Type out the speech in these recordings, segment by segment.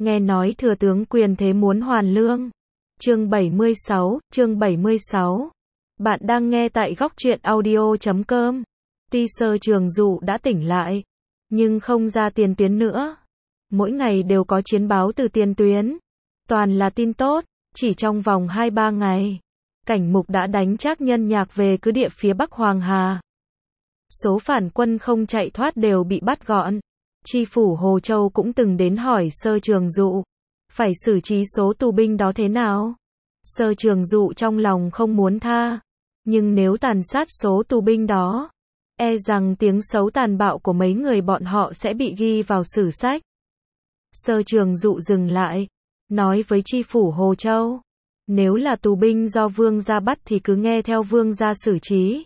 nghe nói thừa tướng quyền thế muốn hoàn lương. Chương 76. Bạn đang nghe tại góc truyện audio.com. Teaser Trường Dụ đã tỉnh lại, nhưng không ra tiền tuyến nữa. Mỗi ngày đều có chiến báo từ tiền tuyến, toàn là tin tốt. Chỉ trong vòng 2-3 ngày, Cảnh Mục đã đánh Trác Nhân Nhạc về cứ địa phía Bắc Hoàng Hà. Số phản quân không chạy thoát đều bị bắt gọn. Tri phủ Hồ Châu cũng từng đến hỏi Sơ Trường Dụ, phải xử trí số tù binh đó thế nào. Sơ Trường Dụ trong lòng không muốn tha, nhưng nếu tàn sát số tù binh đó, e rằng tiếng xấu tàn bạo của mấy người bọn họ sẽ bị ghi vào sử sách. Sơ Trường Dụ dừng lại, nói với tri phủ Hồ Châu, nếu là tù binh do vương gia bắt thì cứ nghe theo vương gia xử trí.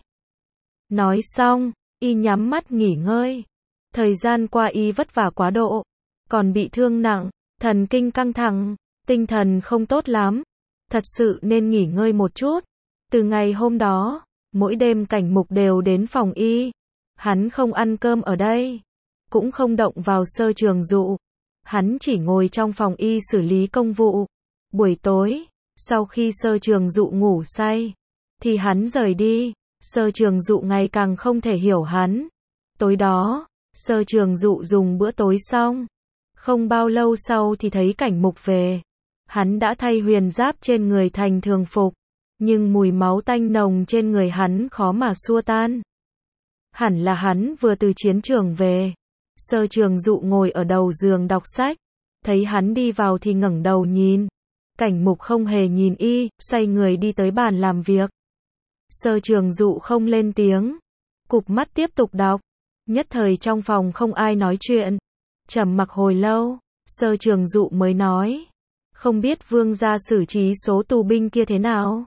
Nói xong, y nhắm mắt nghỉ ngơi. Thời gian qua y vất vả quá độ, còn bị thương nặng, thần kinh căng thẳng, tinh thần không tốt lắm, thật sự nên nghỉ ngơi một chút. Từ ngày hôm đó, mỗi đêm Cảnh Mục đều đến phòng y. Hắn không ăn cơm ở đây, cũng không động vào Sơ Trường Dụ. Hắn chỉ ngồi trong phòng y xử lý công vụ. Buổi tối, sau khi Sơ Trường Dụ ngủ say, thì hắn rời đi. Sơ Trường Dụ ngày càng không thể hiểu hắn. Tối đó, Sơ Trường Dụ dùng bữa tối xong, không bao lâu sau thì thấy Cảnh Mục về. Hắn đã thay huyền giáp trên người thành thường phục, nhưng mùi máu tanh nồng trên người hắn khó mà xua tan. Hẳn là hắn vừa từ chiến trường về. Sơ Trường Dụ ngồi ở đầu giường đọc sách, thấy hắn đi vào thì ngẩng đầu nhìn. Cảnh Mục không hề nhìn y, xoay người đi tới bàn làm việc. Sơ Trường Dụ không lên tiếng, cụp mắt tiếp tục đọc. Nhất thời trong phòng không ai nói chuyện. Trầm mặc hồi lâu, Sơ Trường Dụ mới nói, không biết vương gia xử trí số tù binh kia thế nào.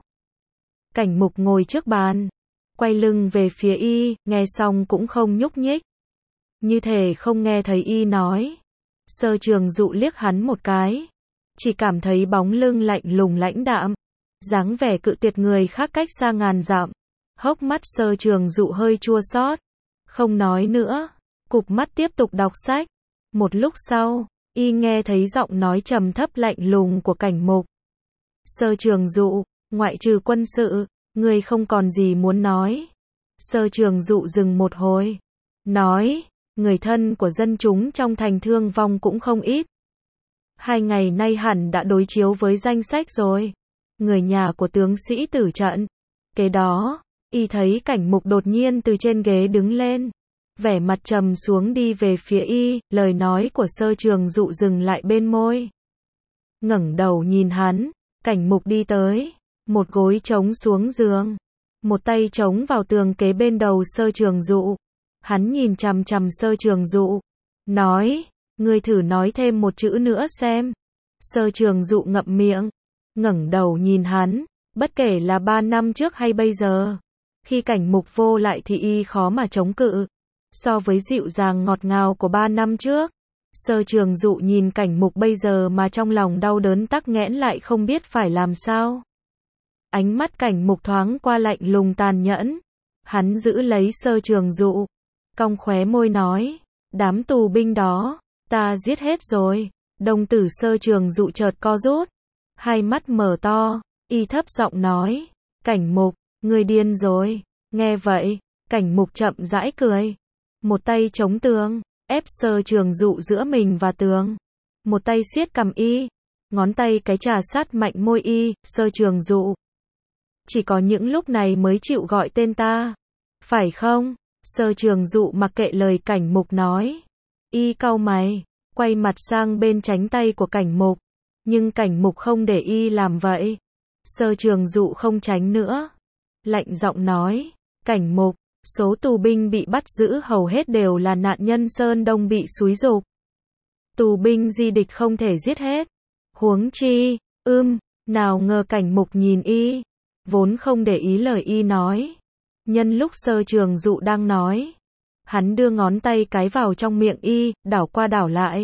Cảnh Mục ngồi trước bàn, quay lưng về phía y, nghe xong cũng không nhúc nhích, như thể không nghe thấy y nói. Sơ Trường Dụ liếc hắn một cái, chỉ cảm thấy bóng lưng lạnh lùng lãnh đạm, dáng vẻ cự tuyệt người khác cách xa ngàn dặm. Hốc mắt Sơ Trường Dụ hơi chua xót, không nói nữa, cụp mắt tiếp tục đọc sách. Một lúc sau, y nghe thấy giọng nói trầm thấp lạnh lùng của Cảnh Mục. Sơ Trường Dụ, ngoại trừ quân sự, ngươi không còn gì muốn nói. Sơ Trường Dụ dừng một hồi, nói, người thân của dân chúng trong thành thương vong cũng không ít. 2 ngày nay hẳn đã đối chiếu với danh sách rồi. Người nhà của tướng sĩ tử trận. Kế đó, y thấy Cảnh Mục đột nhiên từ trên ghế đứng lên, vẻ mặt trầm xuống đi về phía y. Lời nói của Sơ Trường Dụ dừng lại bên môi. Ngẩng đầu nhìn hắn, Cảnh Mục đi tới, một gối chống xuống giường, một tay chống vào tường kế bên đầu Sơ Trường Dụ. Hắn nhìn chằm chằm Sơ Trường Dụ, nói, ngươi thử nói thêm một chữ nữa xem. Sơ Trường Dụ ngậm miệng, ngẩng đầu nhìn hắn, bất kể là 3 năm trước hay bây giờ, khi Cảnh Mục vô lại thì y khó mà chống cự. So với dịu dàng ngọt ngào của 3 năm trước, Sơ Trường Dụ nhìn Cảnh Mục bây giờ mà trong lòng đau đớn tắc nghẽn lại không biết phải làm sao. Ánh mắt Cảnh Mục thoáng qua lạnh lùng tàn nhẫn. Hắn giữ lấy Sơ Trường Dụ, cong khóe môi nói, đám tù binh đó, ta giết hết rồi. Đồng tử Sơ Trường Dụ chợt co rút, hai mắt mở to, y thấp giọng nói, Cảnh Mục, ngươi điên rồi. Nghe vậy, Cảnh Mục chậm rãi cười, một tay chống tường, ép Sơ Trường Dụ giữa mình và tường, một tay siết cằm y, ngón tay cái trà sát mạnh môi y. Sơ Trường Dụ, chỉ có những lúc này mới chịu gọi tên ta, phải không? Sơ Trường Dụ mặc kệ lời Cảnh Mục nói, y cau mày, quay mặt sang bên tránh tay của Cảnh Mục, nhưng Cảnh Mục không để y làm vậy. Sơ Trường Dụ không tránh nữa, lạnh giọng nói, Cảnh Mục, số tù binh bị bắt giữ hầu hết đều là nạn nhân Sơn Đông bị xúi giục. Tù binh di địch không thể giết hết. Huống chi, nào ngờ Cảnh Mục nhìn y, vốn không để ý lời y nói. Nhân lúc Sơ Trường Dụ đang nói, hắn đưa ngón tay cái vào trong miệng y, đảo qua đảo lại,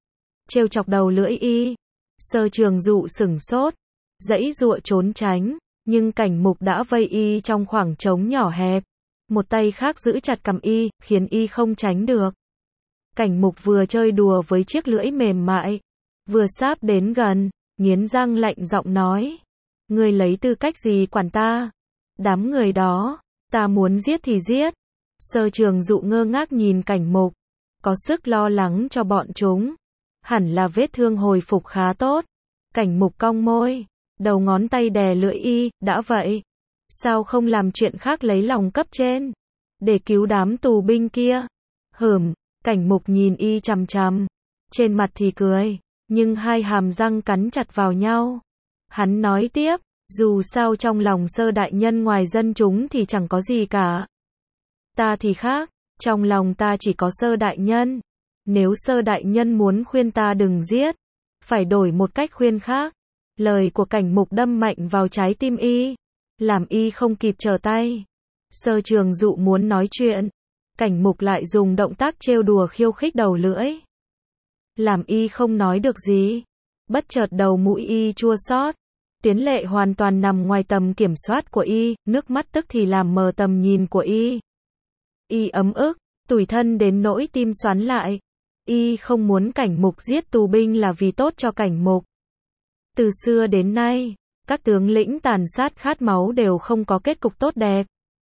trêu chọc đầu lưỡi y. Sơ Trường Dụ sửng sốt, giãy giụa trốn tránh, nhưng Cảnh Mục đã vây y trong khoảng trống nhỏ hẹp, một tay khác giữ chặt cằm y, khiến y không tránh được. Cảnh Mục vừa chơi đùa với chiếc lưỡi mềm mại, Vừa sáp đến gần, nghiến răng lạnh giọng nói. Ngươi lấy tư cách gì quản ta? Đám người đó, ta muốn giết thì giết. Sơ Trường Dụ ngơ ngác nhìn Cảnh Mục, có sức lo lắng cho bọn chúng. Hẳn là vết thương hồi phục khá tốt. Cảnh Mục cong môi, đầu ngón tay đè lưỡi y, đã vậy, sao không làm chuyện khác lấy lòng cấp trên, để cứu đám tù binh kia? Cảnh Mục nhìn y chằm chằm, trên mặt thì cười, nhưng hai hàm răng cắn chặt vào nhau. Hắn nói tiếp, dù sao trong lòng Sơ đại nhân ngoài dân chúng thì chẳng có gì cả. Ta thì khác, trong lòng ta chỉ có Sơ đại nhân. Nếu Sơ đại nhân muốn khuyên ta đừng giết, phải đổi một cách khuyên khác. Lời của Cảnh Mục đâm mạnh vào trái tim y, làm y không kịp trở tay. Sơ Trường Dụ muốn nói chuyện, Cảnh Mục lại dùng động tác trêu đùa khiêu khích đầu lưỡi, làm y không nói được gì. Bất chợt đầu mũi y chua xót, Tuyến lệ hoàn toàn nằm ngoài tầm kiểm soát của y, nước mắt tức thì làm mờ tầm nhìn của y. Y ấm ức, tủi thân đến nỗi tim xoắn lại. Y không muốn Cảnh Mục giết tù binh là vì tốt cho Cảnh Mục. Từ xưa đến nay, các tướng lĩnh tàn sát khát máu đều không có kết cục tốt đẹp.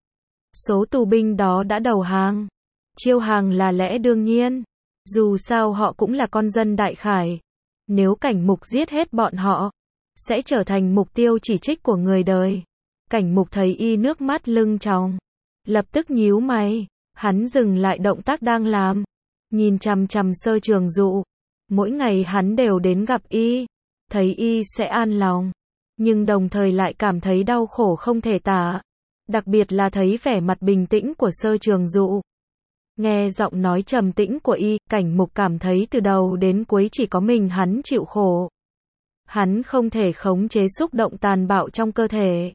Số tù binh đó đã đầu hàng. Chiêu hàng là lẽ đương nhiên. Dù sao họ cũng là con dân Đại Khải. Nếu Cảnh Mục giết hết bọn họ, sẽ trở thành mục tiêu chỉ trích của người đời. Cảnh Mục thấy y nước mắt lưng tròng, lập tức nhíu mày. Hắn dừng lại động tác đang làm, nhìn chằm chằm Sơ Trường Dụ. Mỗi ngày hắn đều đến gặp y, thấy y sẽ an lòng, nhưng đồng thời lại cảm thấy đau khổ không thể tả. Đặc biệt là thấy vẻ mặt bình tĩnh của Sơ Trường Dụ. Nghe giọng nói trầm tĩnh của y, Cảnh Mục cảm thấy từ đầu đến cuối chỉ có mình hắn chịu khổ. Hắn không thể khống chế xúc động tàn bạo trong cơ thể.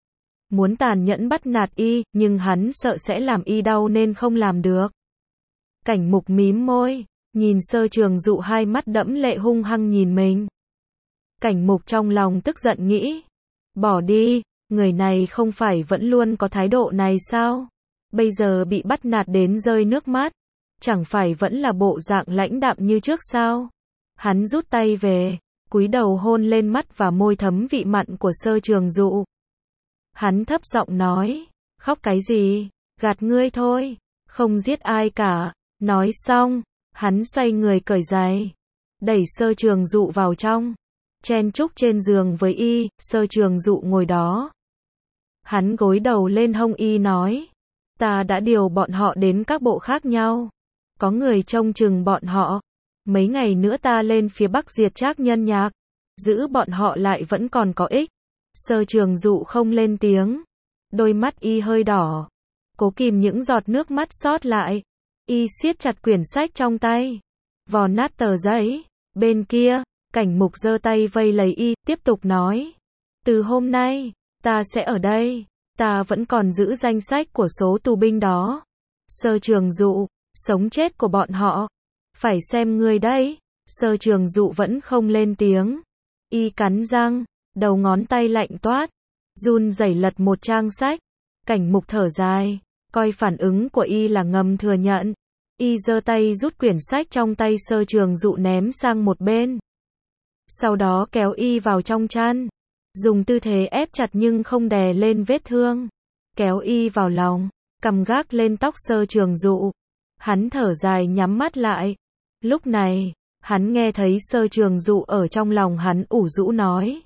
Muốn tàn nhẫn bắt nạt y, nhưng hắn sợ sẽ làm y đau nên không làm được. Cảnh Mục mím môi, nhìn Sơ Trường Dụ hai mắt đẫm lệ hung hăng nhìn mình. Cảnh Mục trong lòng tức giận nghĩ, bỏ đi, người này không phải vẫn luôn có thái độ này sao? Bây giờ bị bắt nạt đến rơi nước mắt, chẳng phải vẫn là bộ dạng lãnh đạm như trước sao? Hắn rút tay về, cúi đầu hôn lên mắt và môi thấm vị mặn của Sơ Trường Dụ. Hắn thấp giọng nói, khóc cái gì, gạt ngươi thôi, không giết ai cả. Nói xong, hắn xoay người cởi giày, đẩy Sơ Trường Dụ vào trong, chen chúc trên giường với y. Sơ Trường Dụ ngồi đó. Hắn gối đầu lên hông y nói, ta đã điều bọn họ đến các bộ khác nhau, có người trông chừng bọn họ. Mấy ngày nữa ta lên phía Bắc diệt Trác Nhân Nhạc, giữ bọn họ lại vẫn còn có ích. Sơ Trường Dụ không lên tiếng, đôi mắt y hơi đỏ, cố kìm những giọt nước mắt sót lại. Y siết chặt quyển sách trong tay, vò nát tờ giấy. Bên kia, Cảnh Mục giơ tay vây lấy y, tiếp tục nói, từ hôm nay, ta sẽ ở đây, ta vẫn còn giữ danh sách của số tù binh đó. Sơ Trường Dụ, sống chết của bọn họ, phải xem ngươi đấy. Sơ Trường Dụ vẫn không lên tiếng, y cắn răng, đầu ngón tay lạnh toát, run rẩy lật một trang sách. Cảnh Mục thở dài, coi phản ứng của y là ngầm thừa nhận. Y giơ tay rút quyển sách trong tay Sơ Trường Dụ ném sang một bên. Sau đó kéo y vào trong chăn, dùng tư thế ép chặt nhưng không đè lên vết thương. Kéo y vào lòng, cầm gác lên tóc Sơ Trường Dụ. Hắn thở dài nhắm mắt lại. Lúc này, hắn nghe thấy Sơ Trường Dụ ở trong lòng hắn ủ rũ nói,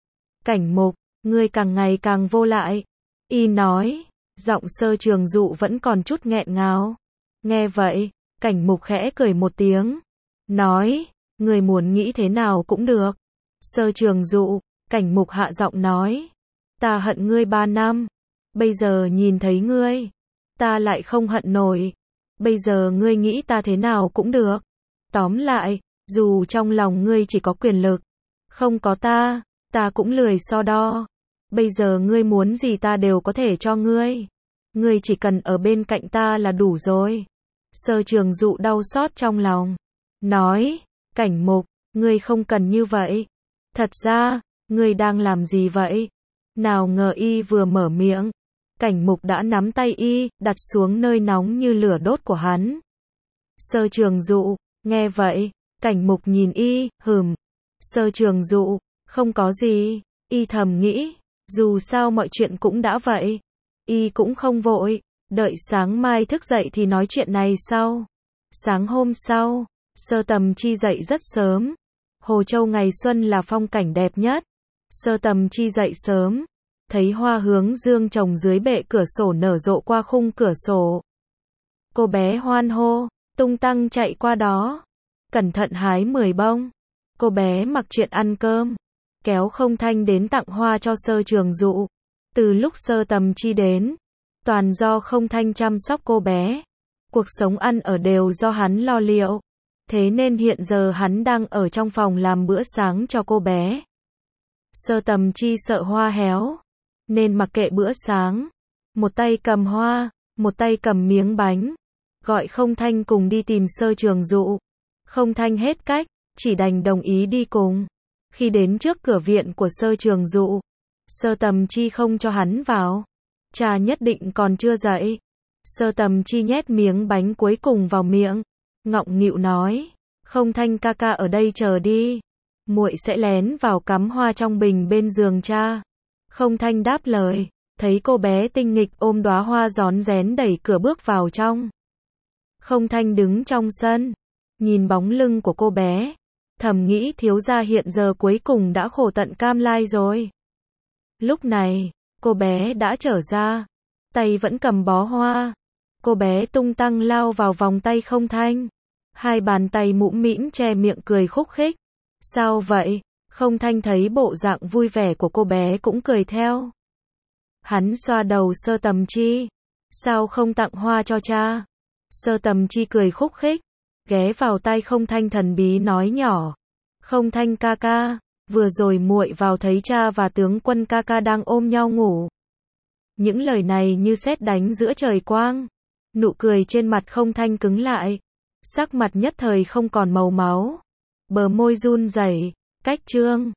Cảnh Mục, ngươi càng ngày càng vô lại. Y nói, giọng Sơ Trường Dụ vẫn còn chút nghẹn ngào. Nghe vậy, Cảnh Mục khẽ cười một tiếng, nói, ngươi muốn nghĩ thế nào cũng được. Sơ Trường Dụ, Cảnh Mục hạ giọng nói, ta hận ngươi 3 năm, bây giờ nhìn thấy ngươi, ta lại không hận nổi. Bây giờ ngươi nghĩ ta thế nào cũng được. Tóm lại, dù trong lòng ngươi chỉ có quyền lực, không có ta cũng lười so đo. Bây giờ ngươi muốn gì ta đều có thể cho ngươi. Ngươi chỉ cần ở bên cạnh ta là đủ rồi. Sơ Trường Dụ đau xót trong lòng, nói, Cảnh Mục, ngươi không cần như vậy. Thật ra, ngươi đang làm gì vậy? Nào ngờ y vừa mở miệng, Cảnh Mục đã nắm tay y, đặt xuống nơi nóng như lửa đốt của hắn. Sơ Trường Dụ, nghe vậy, Cảnh Mục nhìn y, Sơ Trường Dụ, không có gì, y thầm nghĩ, dù sao mọi chuyện cũng đã vậy. Y cũng không vội, đợi sáng mai thức dậy thì nói chuyện này sau. Sáng hôm sau, Sơ Tầm Chi dậy rất sớm. Hồ Châu ngày xuân là phong cảnh đẹp nhất. Sơ Tầm Chi dậy sớm, thấy hoa hướng dương trồng dưới bệ cửa sổ nở rộ qua khung cửa sổ. Cô bé hoan hô, tung tăng chạy qua đó, cẩn thận hái 10 bông. Cô bé mặc chuyện ăn cơm, kéo Không Thanh đến tặng hoa cho Sơ Trường Dụ. Từ lúc Sơ Tầm Chi đến, toàn do Không Thanh chăm sóc cô bé. Cuộc sống ăn ở đều do hắn lo liệu. Thế nên hiện giờ hắn đang ở trong phòng làm bữa sáng cho cô bé. Sơ Tầm Chi sợ hoa héo, nên mặc kệ bữa sáng. Một tay cầm hoa, một tay cầm miếng bánh. Gọi Không Thanh cùng đi tìm Sơ Trường Dụ. Không Thanh hết cách, chỉ đành đồng ý đi cùng. Khi đến trước cửa viện của Sơ Trường Dụ, Sơ Tầm Chi không cho hắn vào. Cha nhất định còn chưa dậy. Sơ Tầm Chi nhét miếng bánh cuối cùng vào miệng, ngọng nghịu nói, Không Thanh ca ca ở đây chờ đi. Muội sẽ lén vào cắm hoa trong bình bên giường cha. Không Thanh đáp lời, thấy cô bé tinh nghịch ôm đóa hoa rón rén đẩy cửa bước vào trong. Không Thanh đứng trong sân, nhìn bóng lưng của cô bé, thầm nghĩ thiếu gia hiện giờ cuối cùng đã khổ tận cam lai rồi. Lúc này, cô bé đã trở ra, tay vẫn cầm bó hoa. Cô bé tung tăng lao vào vòng tay Không Thanh. Hai bàn tay mũm mĩm che miệng cười khúc khích. Sao vậy? Không Thanh thấy bộ dạng vui vẻ của cô bé cũng cười theo. Hắn xoa đầu Sơ Tầm Chi. Sao không tặng hoa cho cha? Sơ Tầm Chi cười khúc khích, ghé vào tai Không Thanh thần bí nói nhỏ. Không Thanh ca ca, vừa rồi muội vào thấy cha và tướng quân ca ca đang ôm nhau ngủ. Những lời này như sét đánh giữa trời quang. Nụ cười trên mặt Không Thanh cứng lại. Sắc mặt nhất thời không còn màu máu. Bờ môi run rẩy, cách trương.